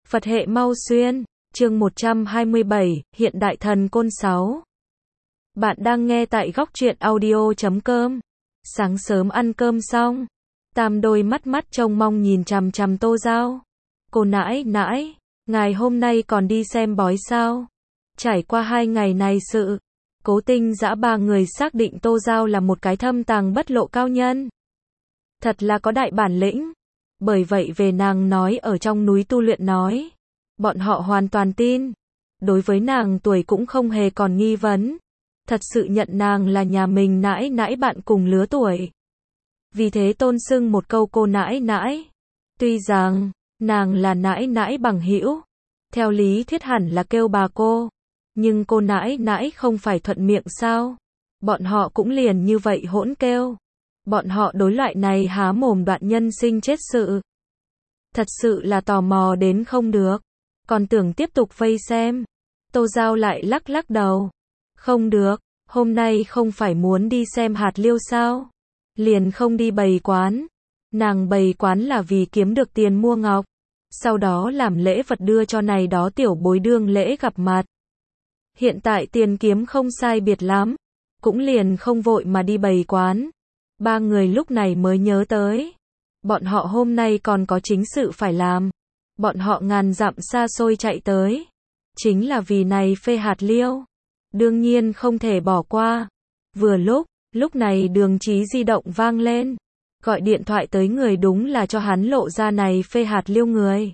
Phật hệ mau xuyên, chương 127, hiện đại thần côn 6. Bạn đang nghe tại góc truyện audio.com. Sáng sớm ăn cơm xong, Tam đôi mắt trông mong nhìn chằm chằm Tô Dao. Cô nãi, ngài hôm nay còn đi xem bói sao? Trải qua 2 ngày này sự, Cố Tinh Dã ba người xác định Tô Dao là một cái thâm tàng bất lộ cao nhân. Thật là có đại bản lĩnh. Bởi vậy về nàng nói ở trong núi tu luyện nói, bọn họ hoàn toàn tin. Đối với nàng tuổi cũng không hề còn nghi vấn. Thật sự nhận nàng là nhà mình nãi bạn cùng lứa tuổi. Vì thế tôn xưng một câu cô nãi. Tuy rằng, nàng là nãi bằng hữu. Theo lý thuyết hẳn là kêu bà cô. Nhưng cô nãi không phải thuận miệng sao? Bọn họ cũng liền như vậy hỗn kêu. Bọn họ đối loại này há mồm đoạn nhân sinh chết sự. Thật sự là tò mò đến không được. Còn tưởng tiếp tục vây xem. Tô Dao lại lắc đầu. Không được, hôm nay không phải muốn đi xem hạt liêu sao? Liền không đi bày quán. Nàng bày quán là vì kiếm được tiền mua ngọc. Sau đó làm lễ vật đưa cho này đó tiểu bối đương lễ gặp mặt. Hiện tại tiền kiếm không sai biệt lắm. Cũng liền không vội mà đi bày quán. Ba người lúc này mới nhớ tới. Bọn họ hôm nay còn có chính sự phải làm. Bọn họ ngàn dặm xa xôi chạy tới. Chính là vì này phê hạt liêu. Đương nhiên không thể bỏ qua. Vừa lúc này Đường Chí di động vang lên. Gọi điện thoại tới người đúng là cho hắn lộ ra này phê hạt liêu người.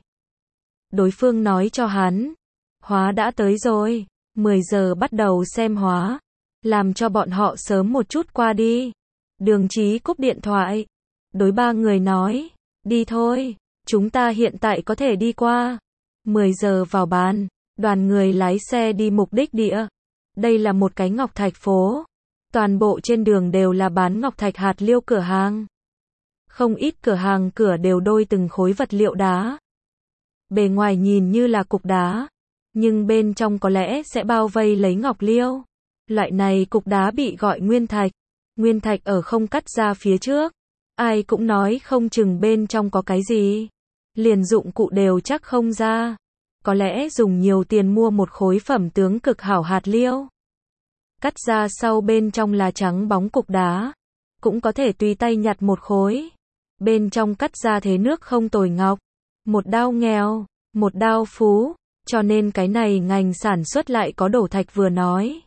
Đối phương nói cho hắn. Hóa đã tới rồi. 10 giờ bắt đầu xem hóa. Làm cho bọn họ sớm một chút qua đi. Đường Chí cúp điện thoại. Đối ba người nói. Đi thôi. Chúng ta hiện tại có thể đi qua. 10 giờ vào bán. Đoàn người lái xe đi mục đích địa. Đây là một cái ngọc thạch phố. Toàn bộ trên đường đều là bán ngọc thạch hạt liêu cửa hàng. Không ít cửa hàng cửa đều đôi từng khối vật liệu đá. Bề ngoài nhìn như là cục đá. Nhưng bên trong có lẽ sẽ bao vây lấy ngọc liêu. Loại này cục đá bị gọi nguyên thạch. Nguyên thạch ở không cắt ra phía trước. Ai cũng nói không chừng bên trong có cái gì. Liền dụng cụ đều chắc không ra. Có lẽ dùng nhiều tiền mua một khối phẩm tướng cực hảo hạt liêu. Cắt ra sau bên trong là trắng bóng cục đá. Cũng có thể tùy tay nhặt một khối. Bên trong cắt ra thế nước không tồi ngọc. Một đao nghèo, một đao phú. Cho nên cái này ngành sản xuất lại có đổ thạch vừa nói.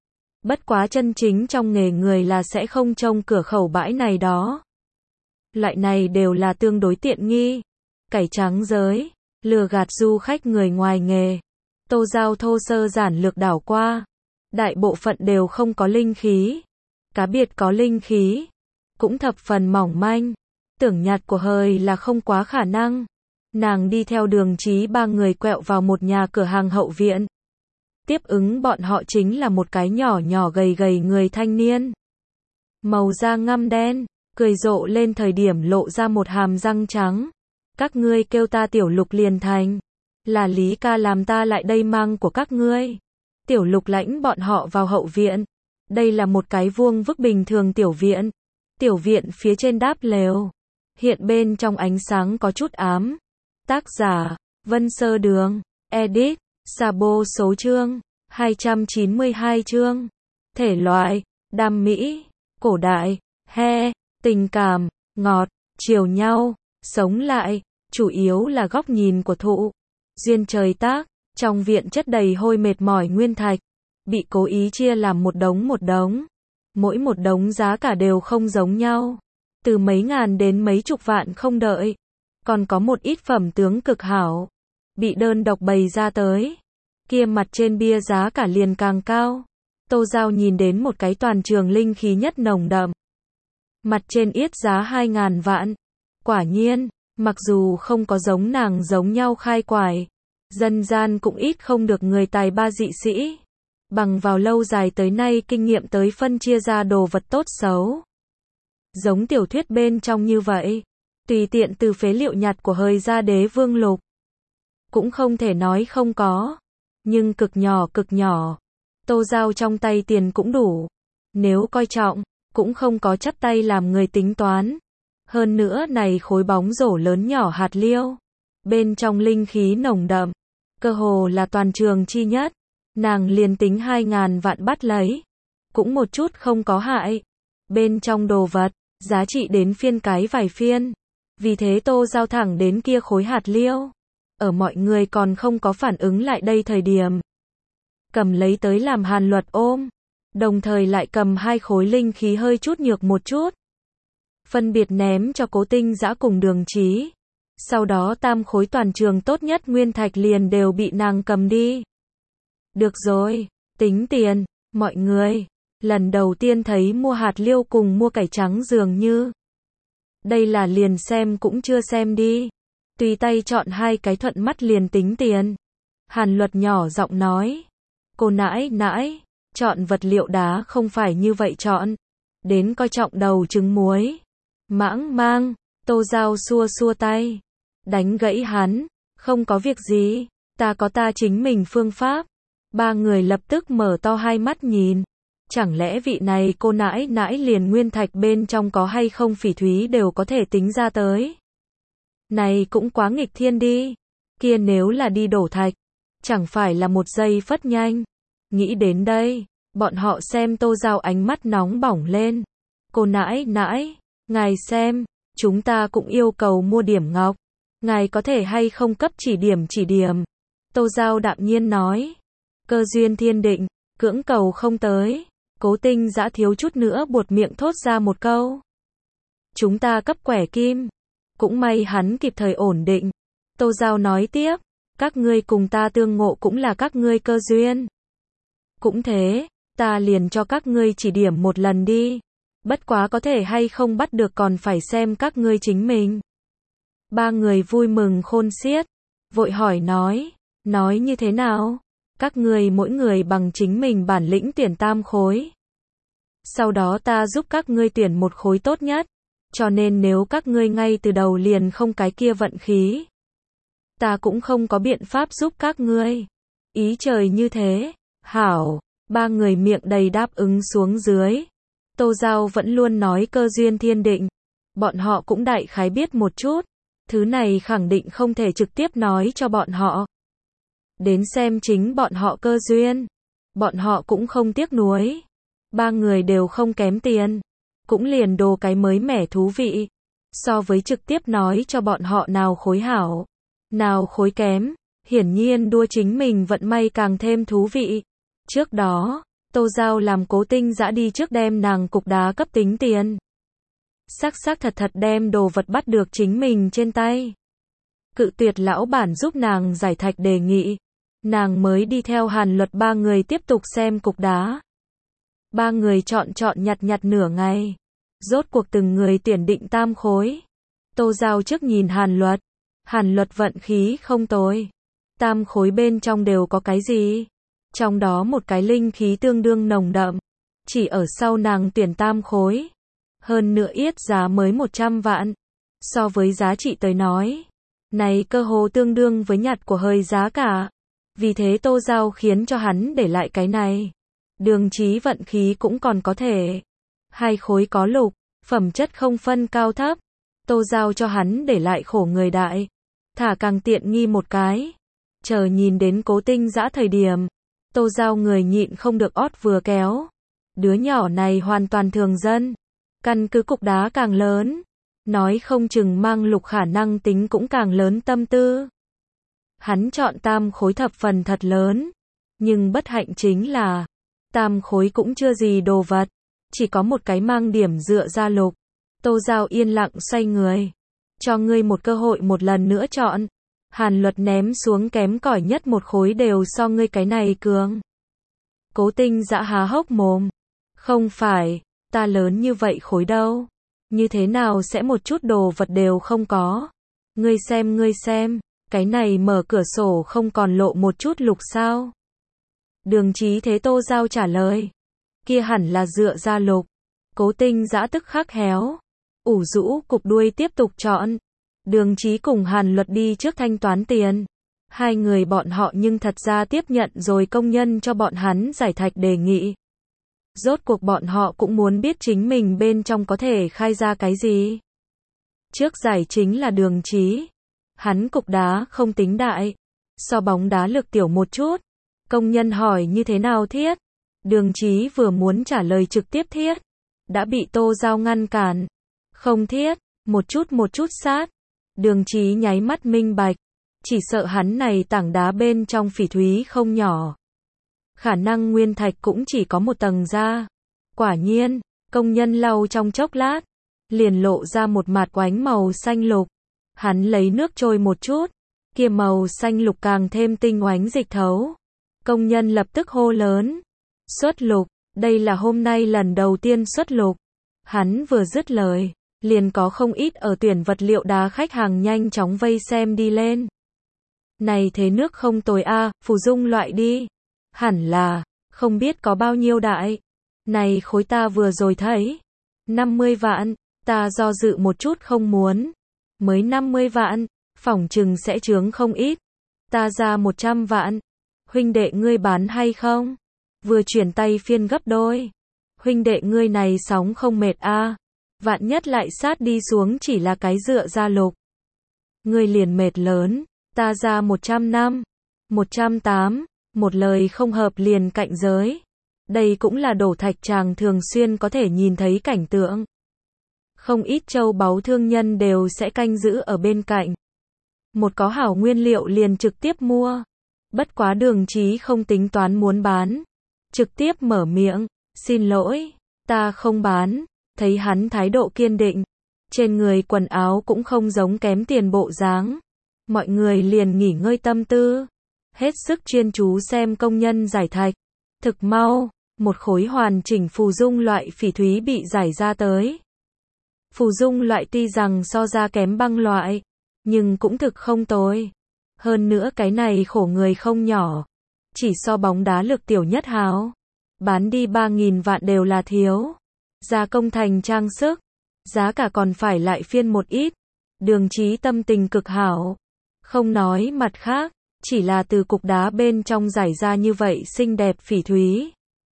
Bất quá chân chính trong nghề người là sẽ không trông cửa khẩu bãi này đó. Loại này đều là tương đối tiện nghi. Cải trắng giới, lừa gạt du khách người ngoài nghề. Tô Dao thô sơ giản lược đảo qua. Đại bộ phận đều không có linh khí. Cá biệt có linh khí. Cũng thập phần mỏng manh. Tưởng nhặt của hời là không quá khả năng. Nàng đi theo Đường Chí ba người quẹo vào một nhà cửa hàng hậu viện. Tiếp ứng bọn họ chính là một cái nhỏ gầy người thanh niên. Màu da ngăm đen, cười rộ lên thời điểm lộ ra một hàm răng trắng. Các ngươi kêu ta Tiểu Lục liền thành. Là Lý ca làm ta lại đây mang của các ngươi. Tiểu Lục lãnh bọn họ vào hậu viện. Đây là một cái vuông vức bình thường tiểu viện. Tiểu viện phía trên đáp lều. Hiện bên trong ánh sáng có chút ám. Tác giả, Vân Sơ Đường, edit, Sabo số chương, 292 chương. Thể loại, đam mỹ, cổ đại, tình cảm, ngọt, chiều nhau, sống lại, chủ yếu là góc nhìn của thụ. Duyên trời tác, trong viện chất đầy hôi mệt mỏi nguyên thạch, bị cố ý chia làm một đống. Mỗi một đống giá cả đều không giống nhau. Từ mấy ngàn đến mấy chục vạn không đợi. Còn có một ít phẩm tướng cực hảo. Bị đơn độc bày ra tới. Kia mặt trên bia giá cả liền càng cao. Tô Dao nhìn đến một cái toàn trường linh khí nhất nồng đậm. Mặt trên yết giá 2.000 vạn. Quả nhiên, mặc dù không có giống nàng giống nhau khai quải. Dân gian cũng ít không được người tài ba dị sĩ. Bằng vào lâu dài tới nay kinh nghiệm tới phân chia ra đồ vật tốt xấu. Giống tiểu thuyết bên trong như vậy. Tùy tiện từ phế liệu nhặt của hời ra Đế Vương Lục. Cũng không thể nói không có. Nhưng cực nhỏ. Tô Dao trong tay tiền cũng đủ. Nếu coi trọng, cũng không có chắp tay làm người tính toán. Hơn nữa này khối bóng rổ lớn nhỏ hạt liêu. bên trong linh khí nồng đậm, cơ hồ là toàn trường chi nhất, nàng liền tính 2.000 vạn bắt lấy, cũng một chút không có hại. Bên trong đồ vật, giá trị đến phiên cái vài phiên. Vì thế Tô Giao thẳng đến kia khối hạt liêu. Ở mọi người còn không có phản ứng lại đây thời điểm. Cầm lấy tới làm Hàn Luật ôm. Đồng thời lại cầm 2 khối linh khí hơi chút nhược một chút. Phân biệt ném cho Cố Tinh Dã cùng Đường Chí. Sau đó 3 khối toàn trường tốt nhất nguyên thạch liền đều bị nàng cầm đi. Được rồi, tính tiền, mọi người. Lần đầu tiên thấy mua hạt liêu cùng mua cải trắng dường như. Đây là liền xem cũng chưa xem đi. Tùy tay chọn 2 cái thuận mắt liền tính tiền. Hàn Luật nhỏ giọng nói. Cô nãi nãi, chọn vật liệu đá không phải như vậy chọn. Đến coi trọng đầu trứng muối. Mãng mang, Tô Giao xua xua tay. Đánh gãy hắn, không có việc gì, ta có ta chính mình phương pháp. 3 người lập tức mở to hai mắt nhìn. Chẳng lẽ vị này cô nãi nãi liền nguyên thạch bên trong có hay không phỉ thúy đều có thể tính ra tới. Này cũng quá nghịch thiên đi. Kia nếu là đi đổ thạch, chẳng phải là một giây phất nhanh. Nghĩ đến đây, bọn họ xem Tô Giao ánh mắt nóng bỏng lên. Cô nãi nãi, ngài xem, chúng ta cũng yêu cầu mua điểm ngọc. Ngài có thể hay không cấp chỉ điểm. Tô Giao đạm nhiên nói. Cơ duyên thiên định, cưỡng cầu không tới. Cố Tinh Dã thiếu chút nữa buột miệng thốt ra một câu. Chúng ta cấp quẻ kim. Cũng may hắn kịp thời ổn định. Tô Giao nói tiếp. Các ngươi cùng ta tương ngộ cũng là các ngươi cơ duyên. Cũng thế, ta liền cho các ngươi chỉ điểm một lần đi. Bất quá có thể hay không bắt được còn phải xem các ngươi chính mình. 3 người vui mừng khôn xiết. Vội hỏi nói như thế nào? Các ngươi mỗi người bằng chính mình bản lĩnh tuyển 3 khối. Sau đó ta giúp các ngươi tuyển 1 khối tốt nhất. Cho nên nếu các ngươi ngay từ đầu liền không cái kia vận khí, ta cũng không có biện pháp giúp các ngươi. Ý trời như thế. Hảo, 3 người miệng đầy đáp ứng xuống dưới. Tô Giao vẫn luôn nói cơ duyên thiên định. Bọn họ cũng đại khái biết một chút. Thứ này khẳng định không thể trực tiếp nói cho bọn họ. Đến xem chính bọn họ cơ duyên. Bọn họ cũng không tiếc nuối. 3 người đều không kém tiền. Cũng liền đồ cái mới mẻ thú vị. So với trực tiếp nói cho bọn họ nào khối hảo, nào khối kém. Hiển nhiên đua chính mình vận may càng thêm thú vị. Trước đó, Tô Giao làm Cố Tinh Dã đi trước đem nàng cục đá cấp tính tiền. Xác thật đem đồ vật bắt được chính mình trên tay. Cự tuyệt lão bản giúp nàng giải thạch đề nghị. Nàng mới đi theo Hàn Luật 3 người tiếp tục xem cục đá. 3 người chọn nhặt nửa ngày. Rốt cuộc từng người tuyển định 3 khối. Tô Giao trước nhìn Hàn Luật vận khí không tồi. 3 khối bên trong đều có cái gì? Trong đó một cái linh khí tương đương nồng đậm. Chỉ ở sau nàng tuyển 3 khối. Hơn nữa yết giá mới 100 vạn. So với giá trị tới nói, này cơ hồ tương đương với nhặt của hơi giá cả. Vì thế Tô Giao khiến cho hắn để lại cái này. Đường Chí vận khí cũng còn có thể. 2 khối có lục, phẩm chất không phân cao thấp. Tô Giao cho hắn để lại khổ người đại. Thả càng tiện nghi một cái. Chờ nhìn đến Cố Tinh Dã thời điểm, Tô Giao người nhịn không được ót vừa kéo. Đứa nhỏ này hoàn toàn thường dân. Căn cứ cục đá càng lớn, nói không chừng mang lục khả năng tính cũng càng lớn tâm tư. Hắn chọn 3 khối thập phần thật lớn. Nhưng bất hạnh chính là 3 khối cũng chưa gì đồ vật. Chỉ có một cái mang điểm dựa ra lục. Tô Giao yên lặng xoay người. Cho ngươi một cơ hội một lần nữa chọn. Hàn Luật ném xuống kém cỏi nhất 1 khối đều so ngươi cái này cường. Cố Tinh Dã há hốc mồm. Không phải, ta lớn như vậy khối đâu. Như thế nào sẽ một chút đồ vật đều không có. Ngươi xem, cái này mở cửa sổ không còn lộ một chút lục sao. Đường Chí thế Tô Giao trả lời. Kia hẳn là dựa ra lục. Cố Tinh Dã tức khắc héo. Ủ rũ cục đuôi tiếp tục chọn. Đường Chí cùng Hàn Luật đi trước thanh toán tiền. 2 người bọn họ nhưng thật ra tiếp nhận rồi công nhân cho bọn hắn giải thạch đề nghị. Rốt cuộc bọn họ cũng muốn biết chính mình bên trong có thể khai ra cái gì. Trước giải chính là Đường Chí. Hắn cục đá không tính đại, so bóng đá lực tiểu một chút. Công nhân hỏi như thế nào thiết? Đường Chí vừa muốn trả lời trực tiếp thiết, đã bị Tô Giao ngăn cản. Không thiết, một chút sát. Đường Chí nháy mắt minh bạch, chỉ sợ hắn này tảng đá bên trong phỉ thúy không nhỏ. Khả năng nguyên thạch cũng chỉ có một tầng da. Quả nhiên, công nhân lau trong chốc lát, liền lộ ra một mạt oánh màu xanh lục. Hắn lấy nước trôi một chút, kia màu xanh lục càng thêm tinh oánh dịch thấu. Công nhân lập tức hô lớn, xuất lục, đây là hôm nay lần đầu tiên xuất lục. Hắn vừa dứt lời, liền có không ít ở tuyển vật liệu đá khách hàng nhanh chóng vây xem đi lên. Này thế nước không tồi a, phù dung loại đi. Hẳn là, không biết có bao nhiêu đại. Này khối ta vừa rồi thấy, 50 vạn, ta do dự một chút không muốn. Mới 50 vạn, phỏng chừng sẽ chướng không ít. Ta ra 100 vạn. Huynh đệ ngươi bán hay không? Vừa chuyển tay phiên gấp đôi. Huynh đệ ngươi này sóng không mệt a. Vạn nhất lại sát đi xuống chỉ là cái dựa ra lục. Ngươi liền mệt lớn, ta ra 100 năm, 180, một lời không hợp liền cạnh giới. Đây cũng là đổ thạch chàng thường xuyên có thể nhìn thấy cảnh tượng. Không ít châu báu thương nhân đều sẽ canh giữ ở bên cạnh. Một có hảo nguyên liệu liền trực tiếp mua. Bất quá Đường Chí không tính toán muốn bán. Trực tiếp mở miệng, xin lỗi, ta không bán. Thấy hắn thái độ kiên định. Trên người quần áo cũng không giống kém tiền bộ dáng. Mọi người liền nghỉ ngơi tâm tư. Hết sức chuyên chú xem công nhân giải thạch. Thực mau, một khối hoàn chỉnh phù dung loại phỉ thúy bị giải ra tới. Phù dung loại tuy rằng so ra kém băng loại, nhưng cũng thực không tồi. Hơn nữa cái này khổ người không nhỏ. Chỉ so bóng đá lực tiểu nhất háo. Bán đi 3.000 vạn đều là thiếu. Gia công thành trang sức. Giá cả còn phải lại phiên một ít. Đường Chí tâm tình cực hảo. Không nói mặt khác, chỉ là từ cục đá bên trong giải ra như vậy xinh đẹp phỉ thúy.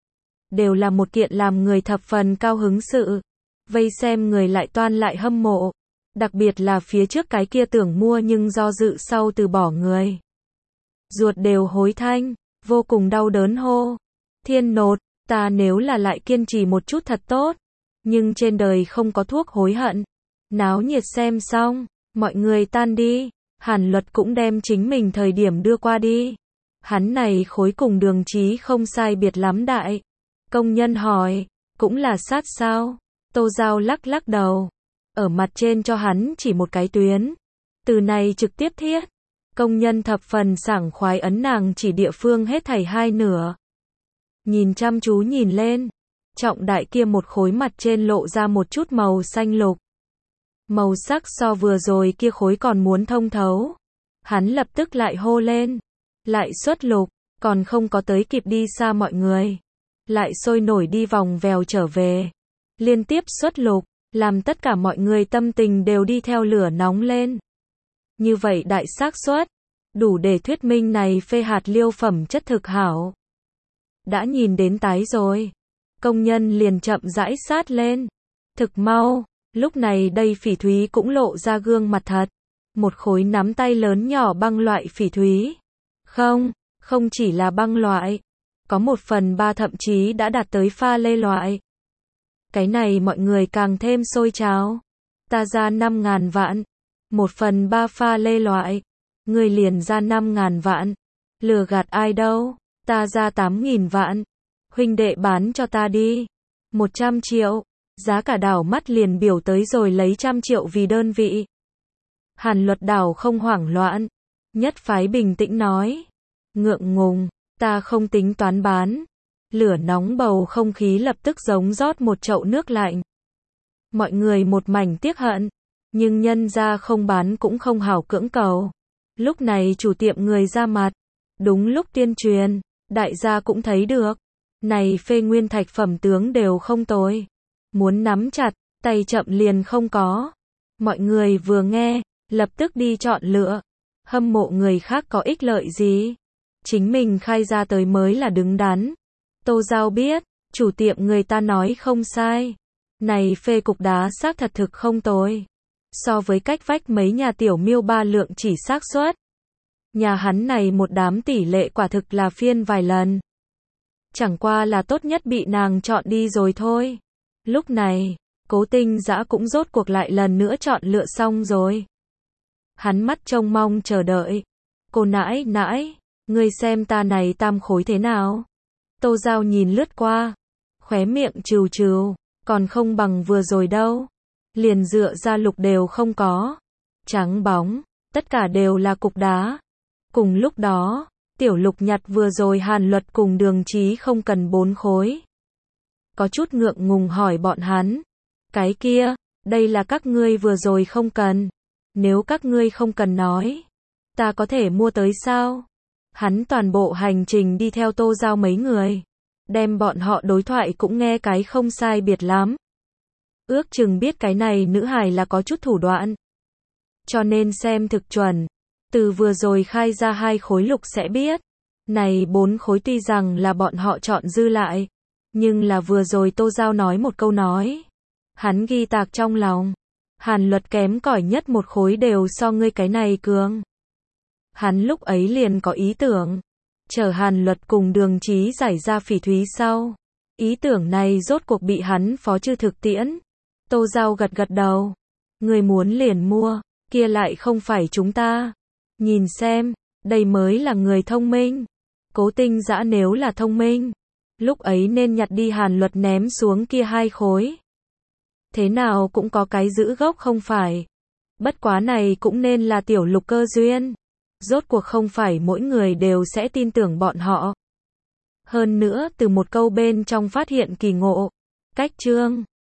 Đều là một kiện làm người thập phần cao hứng sự. Vây xem người lại toan lại hâm mộ. Đặc biệt là phía trước cái kia tưởng mua nhưng do dự sau từ bỏ người. Ruột đều hối thanh, vô cùng đau đớn hô. Thiên nột, ta nếu là lại kiên trì một chút thật tốt. Nhưng trên đời không có thuốc hối hận. Náo nhiệt xem xong, mọi người tan đi. Hàn Luật cũng đem chính mình thời điểm đưa qua đi. Hắn này khối cùng Đường Chí không sai biệt lắm đại. Công nhân hỏi, cũng là sát sao? Tô Giao lắc lắc đầu. Ở mặt trên cho hắn chỉ một cái tuyến. Từ này trực tiếp thiết. Công nhân thập phần sảng khoái ấn nàng chỉ địa phương hết thảy hai nửa. Nhìn chăm chú nhìn lên. Trọng đại kia một khối mặt trên lộ ra một chút màu xanh lục. Màu sắc so vừa rồi kia khối còn muốn thông thấu. Hắn lập tức lại hô lên. Lại xuất lục, còn không có tới kịp đi xa mọi người. Lại sôi nổi đi vòng vèo trở về. Liên tiếp xuất lục, làm tất cả mọi người tâm tình đều đi theo lửa nóng lên. Như vậy đại xác suất, đủ để thuyết minh này phê hạt liêu phẩm chất thực hảo. Đã nhìn đến tái rồi. Công nhân liền chậm rãi sát lên. Thực mau. Lúc này đây phỉ thúy cũng lộ ra gương mặt thật. Một khối nắm tay lớn nhỏ băng loại phỉ thúy. Không chỉ là băng loại. Có 1/3 thậm chí đã đạt tới pha lê loại. Cái này mọi người càng thêm sôi trào. Ta ra 5.000 vạn. 1/3 pha lê loại. Người liền ra 5.000 vạn. Lừa gạt ai đâu. Ta ra 8.000 vạn. Huynh đệ bán cho ta đi. 100 triệu. Giá cả đảo mắt liền biểu tới rồi lấy 100 triệu vì đơn vị. Hàn Luật đảo không hoảng loạn. Nhất phái bình tĩnh nói. Ngượng ngùng, ta không tính toán bán. Lửa nóng bầu không khí lập tức giống rót một chậu nước lạnh. Mọi người một mảnh tiếc hận. Nhưng nhân ra không bán cũng không hảo cưỡng cầu. Lúc này chủ tiệm người ra mặt. Đúng lúc tuyên truyền, đại gia cũng thấy được. Này phê nguyên thạch phẩm tướng đều không tồi. Muốn nắm chặt, tay chậm liền không có. Mọi người vừa nghe, lập tức đi chọn lựa. Hâm mộ người khác có ích lợi gì? Chính mình khai ra tới mới là đứng đắn. Tô Giao biết, chủ tiệm người ta nói không sai. Này phê cục đá xác thật thực không tồi. So với cách vách mấy nhà tiểu miêu 3 lượng chỉ xác suất. Nhà hắn này một đám tỷ lệ quả thực là phiên vài lần. Chẳng qua là tốt nhất bị nàng chọn đi rồi thôi. Lúc này, Cố Tinh Dã cũng rốt cuộc lại lần nữa chọn lựa xong rồi. Hắn mắt trông mong chờ đợi. Cô nãi nãi, ngươi xem ta này tam khối thế nào? Tô Giao nhìn lướt qua, khóe miệng trừ trừ, còn không bằng vừa rồi đâu. Liền dựa ra lục đều không có. Trắng bóng, tất cả đều là cục đá. Cùng lúc đó, tiểu lục nhặt vừa rồi Hàn Luật cùng Đường Chí không cần 4 khối. Có chút ngượng ngùng hỏi bọn hắn. Cái kia, đây là các ngươi vừa rồi không cần. Nếu các ngươi không cần nói, ta có thể mua tới sao? Hắn toàn bộ hành trình đi theo Tô Giao mấy người. Đem bọn họ đối thoại cũng nghe cái không sai biệt lắm. Ước chừng biết cái này nữ hài là có chút thủ đoạn. Cho nên xem thực chuẩn. Từ vừa rồi khai ra 2 khối lục sẽ biết. Này 4 khối tuy rằng là bọn họ chọn dư lại. Nhưng là vừa rồi Tô Giao nói một câu nói. Hắn ghi tạc trong lòng. Hàn Luật kém cỏi nhất 1 khối đều so ngươi cái này cường. Hắn lúc ấy liền có ý tưởng. Chờ Hàn Luật cùng Đường Chí giải ra phỉ thúy sau. Ý tưởng này rốt cuộc bị hắn phó chư thực tiễn. Tô Giao gật gật đầu. Người muốn liền mua, kia lại không phải chúng ta. Nhìn xem, đây mới là người thông minh. Cố Tinh Dã nếu là thông minh, lúc ấy nên nhặt đi Hàn Luật ném xuống kia 2 khối. Thế nào cũng có cái giữ gốc không phải. Bất quá này cũng nên là tiểu lục cơ duyên. Rốt cuộc không phải mỗi người đều sẽ tin tưởng bọn họ. Hơn nữa từ một câu bên trong phát hiện kỳ ngộ. Cách chương